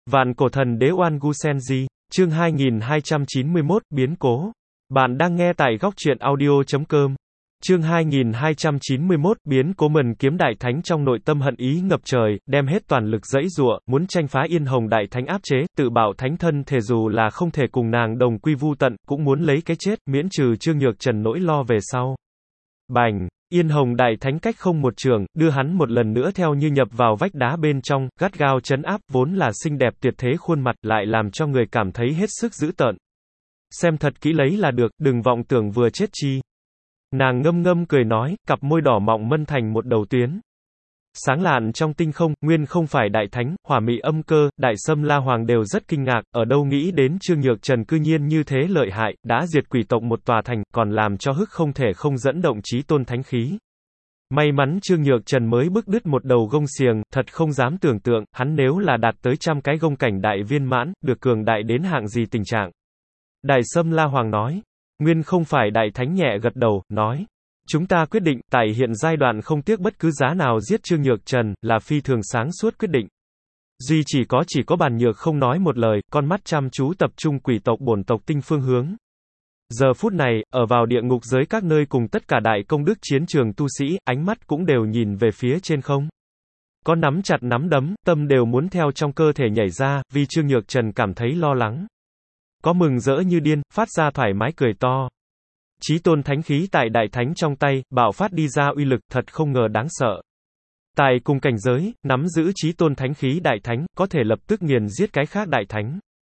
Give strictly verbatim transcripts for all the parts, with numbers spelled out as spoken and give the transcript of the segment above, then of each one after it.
Vạn cổ thần đế Oan Gu Senji, chương hai nghìn hai trăm chín mươi mốt, biến cố. Bạn đang nghe tại góc truyện audio chấm com. Chương hai nghìn hai trăm chín mươi mốt, biến cố. Mần kiếm đại thánh trong nội tâm hận ý ngập trời, đem hết toàn lực giãy giụa, muốn tranh phá Yên Hồng đại thánh áp chế, tự bảo thánh thân thể dù là không thể cùng nàng đồng quy vu tận, cũng muốn lấy cái chết, miễn trừ Trương Nhược Trần nỗi lo về sau. Bành! Yên Hồng đại thánh cách không một trường, đưa hắn một lần nữa theo như nhập vào vách đá bên trong, gắt gao trấn áp, vốn là xinh đẹp tuyệt thế khuôn mặt, lại làm cho người cảm thấy hết sức dữ tợn. Xem thật kỹ lấy là được, đừng vọng tưởng vừa chết chi. Nàng ngâm ngâm cười nói, cặp môi đỏ mọng mân thành một đầu tuyến. Sáng lạn trong tinh không, nguyên không phải đại thánh, hỏa mị âm cơ, đại sâm la hoàng đều rất kinh ngạc, ở đâu nghĩ đến Trương Nhược Trần cư nhiên như thế lợi hại, đã diệt quỷ tộc một tòa thành, còn làm cho hức không thể không dẫn động chí tôn thánh khí. May mắn Trương Nhược Trần mới bức đứt một đầu gông xiềng, thật không dám tưởng tượng, hắn nếu là đạt tới trăm cái gông cảnh đại viên mãn, được cường đại đến hạng gì tình trạng. Đại sâm la hoàng nói, nguyên không phải đại thánh nhẹ gật đầu, nói. Chúng ta quyết định, tại hiện giai đoạn không tiếc bất cứ giá nào giết Trương Nhược Trần, là phi thường sáng suốt quyết định. Duy chỉ có chỉ có Bàn Nhược không nói một lời, con mắt chăm chú tập trung quỷ tộc bổn tộc tinh phương hướng. Giờ phút này, ở vào địa ngục giới các nơi cùng tất cả đại công đức chiến trường tu sĩ, ánh mắt cũng đều nhìn về phía trên không. Có nắm chặt nắm đấm, tâm đều muốn theo trong cơ thể nhảy ra, vì Trương Nhược Trần cảm thấy lo lắng. Có mừng rỡ như điên, phát ra thoải mái cười to. Chí tôn thánh khí tại đại thánh trong tay, bạo phát đi ra uy lực thật không ngờ đáng sợ. Tại cùng cảnh giới, nắm giữ chí tôn thánh khí đại thánh, có thể lập tức nghiền giết cái khác đại thánh.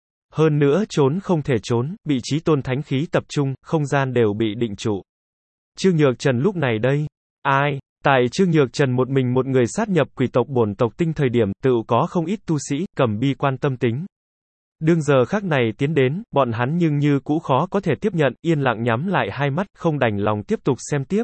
Hơn nữa trốn không thể trốn, bị chí tôn thánh khí tập trung, không gian đều bị định trụ. Trương Nhược Trần lúc này đây, ai? Tại Trương Nhược Trần một mình một người sát nhập quỷ tộc bổn tộc tinh thời điểm, tự có không ít tu sĩ, cầm bi quan tâm tính. Đương giờ khắc này tiến đến, bọn hắn nhưng như cũ khó có thể tiếp nhận, yên lặng nhắm lại hai mắt, không đành lòng tiếp tục xem tiếp.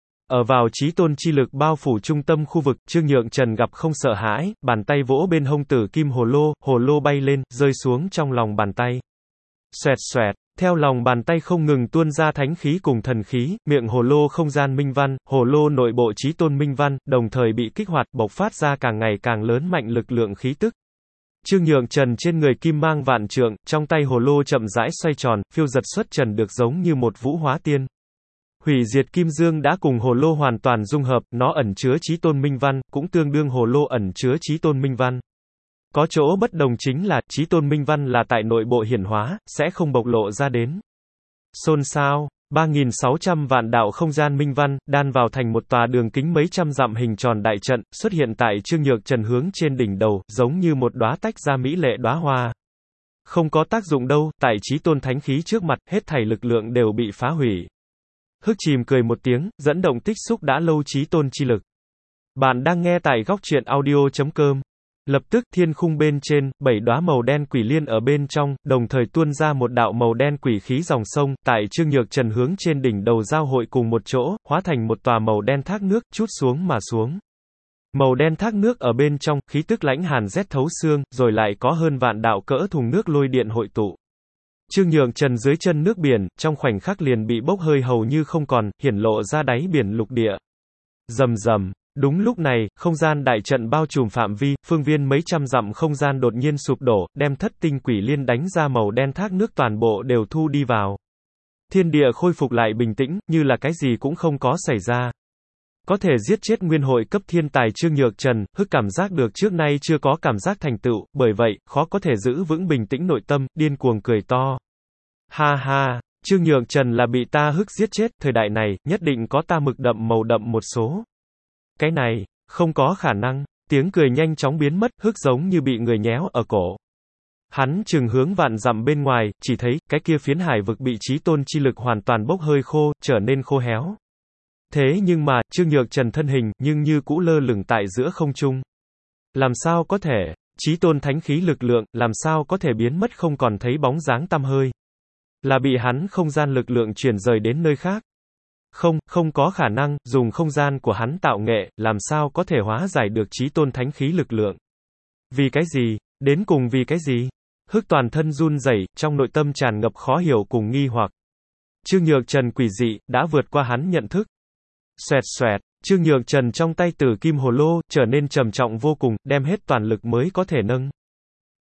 Ở vào chí tôn chi lực bao phủ trung tâm khu vực, Trương Nhược Trần gặp không sợ hãi, bàn tay vỗ bên hông tử kim hồ lô, hồ lô bay lên, rơi xuống trong lòng bàn tay. Xoẹt xoẹt, theo lòng bàn tay không ngừng tuôn ra thánh khí cùng thần khí, miệng hồ lô không gian minh văn, hồ lô nội bộ chí tôn minh văn, đồng thời bị kích hoạt, bộc phát ra càng ngày càng lớn mạnh lực lượng khí tức. Trương Nhược Trần trên người kim mang vạn trượng, trong tay hồ lô chậm rãi xoay tròn, phiêu giật xuất trần được giống như một vũ hóa tiên. Hủy diệt kim dương đã cùng hồ lô hoàn toàn dung hợp, nó ẩn chứa chí tôn minh văn, cũng tương đương hồ lô ẩn chứa chí tôn minh văn. Có chỗ bất đồng chính là, chí tôn minh văn là tại nội bộ hiển hóa, sẽ không bộc lộ ra đến. Xôn xao. ba nghìn sáu trăm vạn đạo không gian minh văn, đan vào thành một tòa đường kính mấy trăm dặm hình tròn đại trận, xuất hiện tại Trương Nhược Trần hướng trên đỉnh đầu, giống như một đóa tách ra mỹ lệ đóa hoa. Không có tác dụng đâu, tại chí tôn thánh khí trước mặt, hết thảy lực lượng đều bị phá hủy. Hức chìm cười một tiếng, dẫn động tích xúc đã lâu chí tôn chi lực. Bạn đang nghe tại góc truyện audio chấm com. Lập tức, thiên khung bên trên, bảy đóa màu đen quỷ liên ở bên trong, đồng thời tuôn ra một đạo màu đen quỷ khí dòng sông, tại Trương Nhược Trần hướng trên đỉnh đầu giao hội cùng một chỗ, hóa thành một tòa màu đen thác nước, chút xuống mà xuống. Màu đen thác nước ở bên trong, khí tức lãnh hàn rét thấu xương, rồi lại có hơn vạn đạo cỡ thùng nước lôi điện hội tụ. Trương Nhược Trần dưới chân nước biển, trong khoảnh khắc liền bị bốc hơi hầu như không còn, hiển lộ ra đáy biển lục địa. Rầm rầm. Đúng lúc này, không gian đại trận bao trùm phạm vi, phương viên mấy trăm dặm không gian đột nhiên sụp đổ, đem thất tinh quỷ liên đánh ra màu đen thác nước toàn bộ đều thu đi vào. Thiên địa khôi phục lại bình tĩnh, như là cái gì cũng không có xảy ra. Có thể giết chết nguyên hội cấp thiên tài Trương Nhược Trần, hức cảm giác được trước nay chưa có cảm giác thành tựu, bởi vậy, khó có thể giữ vững bình tĩnh nội tâm, điên cuồng cười to. Ha ha, Trương Nhược Trần là bị ta hức giết chết, thời đại này, nhất định có ta mực đậm màu đậm một số. Cái này, không có khả năng, tiếng cười nhanh chóng biến mất, hức giống như bị người nhéo ở cổ. Hắn chừng hướng vạn dặm bên ngoài, chỉ thấy, cái kia phiến hải vực bị chí tôn chi lực hoàn toàn bốc hơi khô, trở nên khô héo. Thế nhưng mà, Trương Nhược Trần thân hình, nhưng như cũ lơ lửng tại giữa không trung. Làm sao có thể, chí tôn thánh khí lực lượng, làm sao có thể biến mất không còn thấy bóng dáng tăm hơi. Là bị hắn không gian lực lượng chuyển rời đến nơi khác. Không, không có khả năng, dùng không gian của hắn tạo nghệ, làm sao có thể hóa giải được chí tôn thánh khí lực lượng. Vì cái gì? Đến cùng vì cái gì? Hức toàn thân run rẩy, trong nội tâm tràn ngập khó hiểu cùng nghi hoặc. Trương Nhược Trần quỷ dị, đã vượt qua hắn nhận thức. Xoẹt xoẹt, Trương Nhược Trần trong tay tử kim hồ lô, trở nên trầm trọng vô cùng, đem hết toàn lực mới có thể nâng.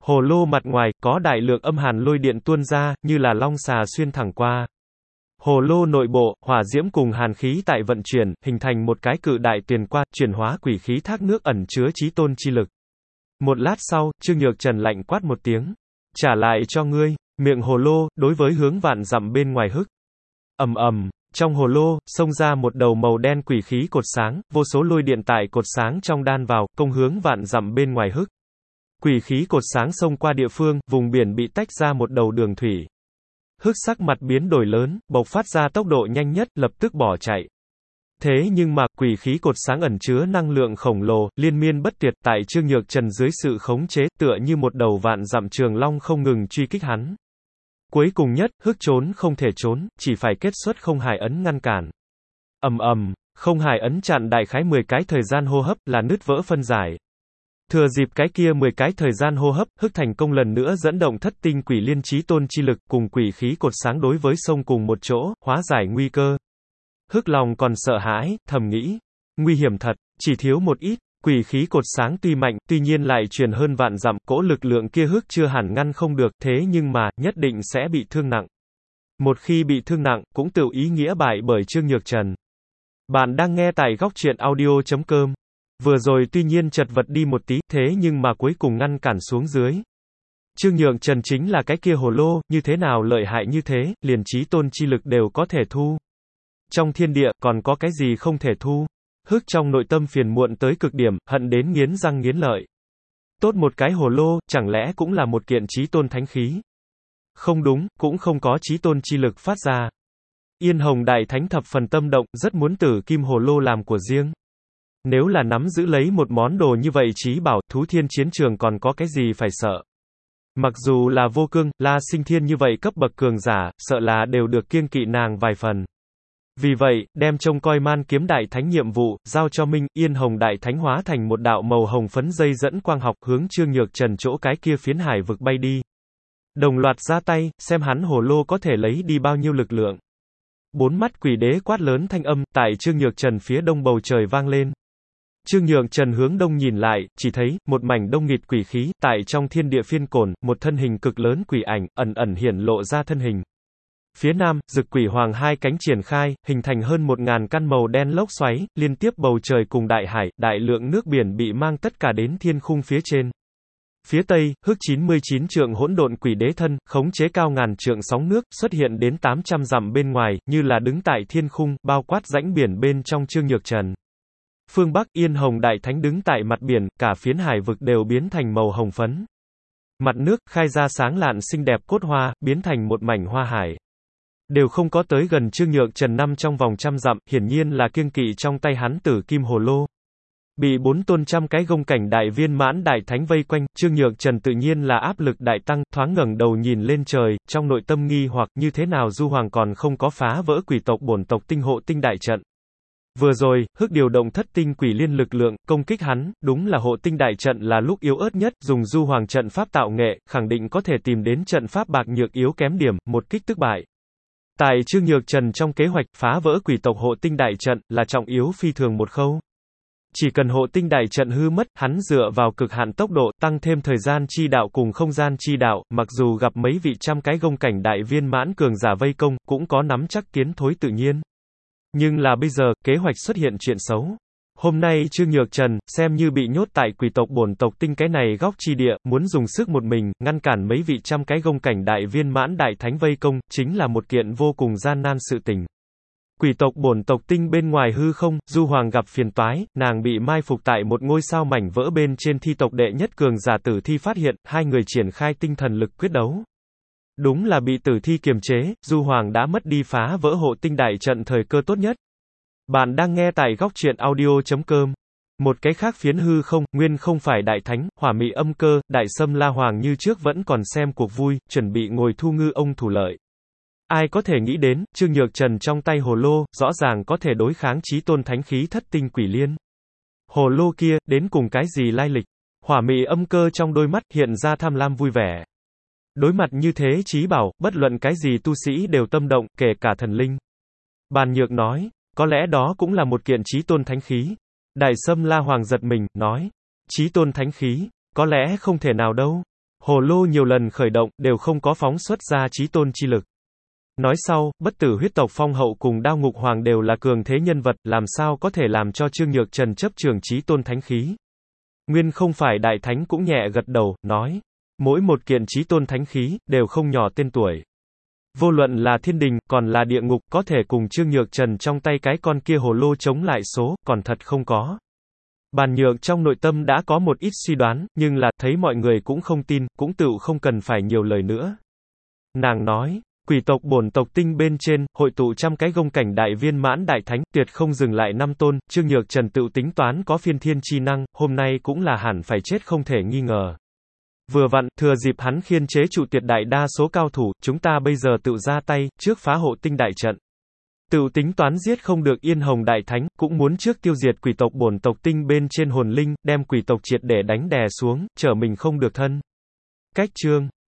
Hồ lô mặt ngoài, có đại lượng âm hàn lôi điện tuôn ra, như là long xà xuyên thẳng qua. Hồ lô nội bộ, hỏa diễm cùng hàn khí tại vận chuyển, hình thành một cái cự đại tuyền qua, chuyển hóa quỷ khí thác nước ẩn chứa chí tôn chi lực. Một lát sau, Trương Nhược Trần lạnh quát một tiếng. Trả lại cho ngươi, miệng hồ lô, đối với hướng vạn dặm bên ngoài hức. Ầm ầm, trong hồ lô, xông ra một đầu màu đen quỷ khí cột sáng, vô số lôi điện tại cột sáng trong đan vào, công hướng vạn dặm bên ngoài hức. Quỷ khí cột sáng xông qua địa phương, vùng biển bị tách ra một đầu đường thủy. Hức sắc mặt biến đổi lớn, bộc phát ra tốc độ nhanh nhất, lập tức bỏ chạy. Thế nhưng mà, quỷ khí cột sáng ẩn chứa năng lượng khổng lồ, liên miên bất tuyệt, tại Trương Nhược Trần dưới sự khống chế, tựa như một đầu vạn dặm trường long không ngừng truy kích hắn. Cuối cùng nhất, hức trốn không thể trốn, chỉ phải kết xuất không hải ấn ngăn cản. Ầm ầm, không hải ấn chặn đại khái mười cái thời gian hô hấp, là nứt vỡ phân giải. Thừa dịp cái kia mười cái thời gian hô hấp, hức thành công lần nữa dẫn động thất tinh quỷ liên chí tôn chi lực, cùng quỷ khí cột sáng đối với sông cùng một chỗ, hóa giải nguy cơ. Hức lòng còn sợ hãi, thầm nghĩ, nguy hiểm thật, chỉ thiếu một ít, quỷ khí cột sáng tuy mạnh, tuy nhiên lại truyền hơn vạn dặm, cỗ lực lượng kia hức chưa hẳn ngăn không được, thế nhưng mà, nhất định sẽ bị thương nặng. Một khi bị thương nặng, cũng tự ý nghĩa bại bởi Trương Nhược Trần. Bạn đang nghe tại góc truyện audio chấm com. Vừa rồi tuy nhiên chật vật đi một tí, thế nhưng mà cuối cùng ngăn cản xuống dưới. Trương Nhược Trần chính là cái kia hồ lô, như thế nào lợi hại như thế, liền chí tôn chi lực đều có thể thu. Trong thiên địa, còn có cái gì không thể thu? Hức trong nội tâm phiền muộn tới cực điểm, hận đến nghiến răng nghiến lợi. Tốt một cái hồ lô, chẳng lẽ cũng là một kiện chí tôn thánh khí? Không đúng, cũng không có chí tôn chi lực phát ra. Yên Hồng Đại Thánh thập phần tâm động, rất muốn tử kim hồ lô làm của riêng. Nếu là nắm giữ lấy một món đồ như vậy chí bảo, thú thiên chiến trường còn có cái gì phải sợ. Mặc dù là vô cương, la sinh thiên như vậy cấp bậc cường giả, sợ là đều được kiêng kỵ nàng vài phần. Vì vậy, đem trông coi Man Kiếm Đại Thánh nhiệm vụ, giao cho Minh, Yên Hồng Đại Thánh hóa thành một đạo màu hồng phấn dây dẫn quang học hướng Trương Nhược Trần chỗ cái kia phiến hải vực bay đi. Đồng loạt ra tay, xem hắn hồ lô có thể lấy đi bao nhiêu lực lượng. Bốn mắt quỷ đế quát lớn thanh âm, tại Trương Nhược Trần phía đông bầu trời vang lên. Trương Nhược Trần hướng đông nhìn lại, chỉ thấy, một mảnh đông nghịt quỷ khí, tại trong thiên địa phiên cổn, một thân hình cực lớn quỷ ảnh, ẩn ẩn hiển lộ ra thân hình. Phía nam, Dực Quỷ Hoàng hai cánh triển khai, hình thành hơn một ngàn căn màu đen lốc xoáy, liên tiếp bầu trời cùng đại hải, đại lượng nước biển bị mang tất cả đến thiên khung phía trên. Phía tây, Hức chín mươi chín trượng hỗn độn quỷ đế thân, khống chế cao ngàn trượng sóng nước, xuất hiện đến tám trăm dặm bên ngoài, như là đứng tại thiên khung, bao quát rãnh biển bên trong Trương Nhược Trần. Phương Bắc, Yên Hồng Đại Thánh đứng tại mặt biển, cả phiến hải vực đều biến thành màu hồng phấn. Mặt nước, khai ra sáng lạn xinh đẹp cốt hoa, biến thành một mảnh hoa hải. Đều không có tới gần Trương Nhược Trần năm trong vòng trăm dặm, hiển nhiên là kiêng kỵ trong tay hắn tử kim hồ lô. Bị bốn tôn trăm cái gông cảnh đại viên mãn đại thánh vây quanh, Trương Nhược Trần tự nhiên là áp lực đại tăng, thoáng ngẩng đầu nhìn lên trời, trong nội tâm nghi hoặc như thế nào Du Hoàng còn không có phá vỡ quỷ tộc bổn tộc tinh hộ tinh đại trận. Vừa rồi, Hức điều động thất tinh quỷ liên lực lượng, công kích hắn, đúng là hộ tinh đại trận là lúc yếu ớt nhất, dùng Du Hoàng trận pháp tạo nghệ, khẳng định có thể tìm đến trận pháp bạc nhược yếu kém điểm, một kích tức bại. Tại Trương Nhược Trần trong kế hoạch phá vỡ quỷ tộc hộ tinh đại trận, là trọng yếu phi thường một khâu. Chỉ cần hộ tinh đại trận hư mất, hắn dựa vào cực hạn tốc độ, tăng thêm thời gian chi đạo cùng không gian chi đạo, mặc dù gặp mấy vị trăm cái gông cảnh đại viên mãn cường giả vây công, cũng có nắm chắc tiến thối tự nhiên. Nhưng là bây giờ, kế hoạch xuất hiện chuyện xấu. Hôm nay Trương Nhược Trần, xem như bị nhốt tại quỷ tộc bổn tộc tinh cái này góc chi địa, muốn dùng sức một mình, ngăn cản mấy vị trăm cái gông cảnh đại viên mãn đại thánh vây công, chính là một kiện vô cùng gian nan sự tình. Quỷ tộc bổn tộc tinh bên ngoài hư không, Du Hoàng gặp phiền toái, nàng bị mai phục tại một ngôi sao mảnh vỡ bên trên thi tộc đệ nhất cường giả Tử Thi phát hiện, hai người triển khai tinh thần lực quyết đấu. Đúng là bị Tử Thi kiềm chế, Du Hoàng đã mất đi phá vỡ hộ tinh đại trận thời cơ tốt nhất. Bạn đang nghe tại góc truyện audio chấm com. Một cái khác phiến hư không, nguyên không phải đại thánh, hỏa mị âm cơ, đại sâm la hoàng như trước vẫn còn xem cuộc vui, chuẩn bị ngồi thu ngư ông thủ lợi. Ai có thể nghĩ đến, Trương Nhược Trần trong tay hồ lô, rõ ràng có thể đối kháng chí tôn thánh khí thất tinh quỷ liên. Hồ lô kia, đến cùng cái gì lai lịch? Hỏa mị âm cơ trong đôi mắt, hiện ra tham lam vui vẻ. Đối mặt như thế chí bảo, bất luận cái gì tu sĩ đều tâm động, kể cả thần linh. Bàn Nhược nói, có lẽ đó cũng là một kiện chí tôn thánh khí. Đại sâm la hoàng giật mình, nói, chí tôn thánh khí, có lẽ không thể nào đâu. Hồ lô nhiều lần khởi động, đều không có phóng xuất ra chí tôn chi lực. Nói sau, bất tử huyết tộc phong hậu cùng đao ngục hoàng đều là cường thế nhân vật, làm sao có thể làm cho Trương Nhược Trần chấp trường chí tôn thánh khí. Nguyên không phải đại thánh cũng nhẹ gật đầu, nói. Mỗi một kiện chí tôn thánh khí, đều không nhỏ tên tuổi. Vô luận là thiên đình, còn là địa ngục, có thể cùng Trương Nhược Trần trong tay cái con kia hồ lô chống lại số, còn thật không có. Bàn Nhược trong nội tâm đã có một ít suy đoán, nhưng là, thấy mọi người cũng không tin, cũng tựu không cần phải nhiều lời nữa. Nàng nói, quỷ tộc bổn tộc tinh bên trên, hội tụ trăm cái gông cảnh đại viên mãn đại thánh, tuyệt không dừng lại năm tôn, Trương Nhược Trần tựu tính toán có phiên thiên chi năng, hôm nay cũng là hẳn phải chết không thể nghi ngờ. Vừa vặn, thừa dịp hắn khiên chế trụ tuyệt đại đa số cao thủ, chúng ta bây giờ tự ra tay, trước phá hộ tinh đại trận. Tự tính toán giết không được Yên Hồng đại thánh, cũng muốn trước tiêu diệt quỷ tộc bổn tộc tinh bên trên hồn linh, đem quỷ tộc triệt để đánh đè xuống, trở mình không được thân. Cách chương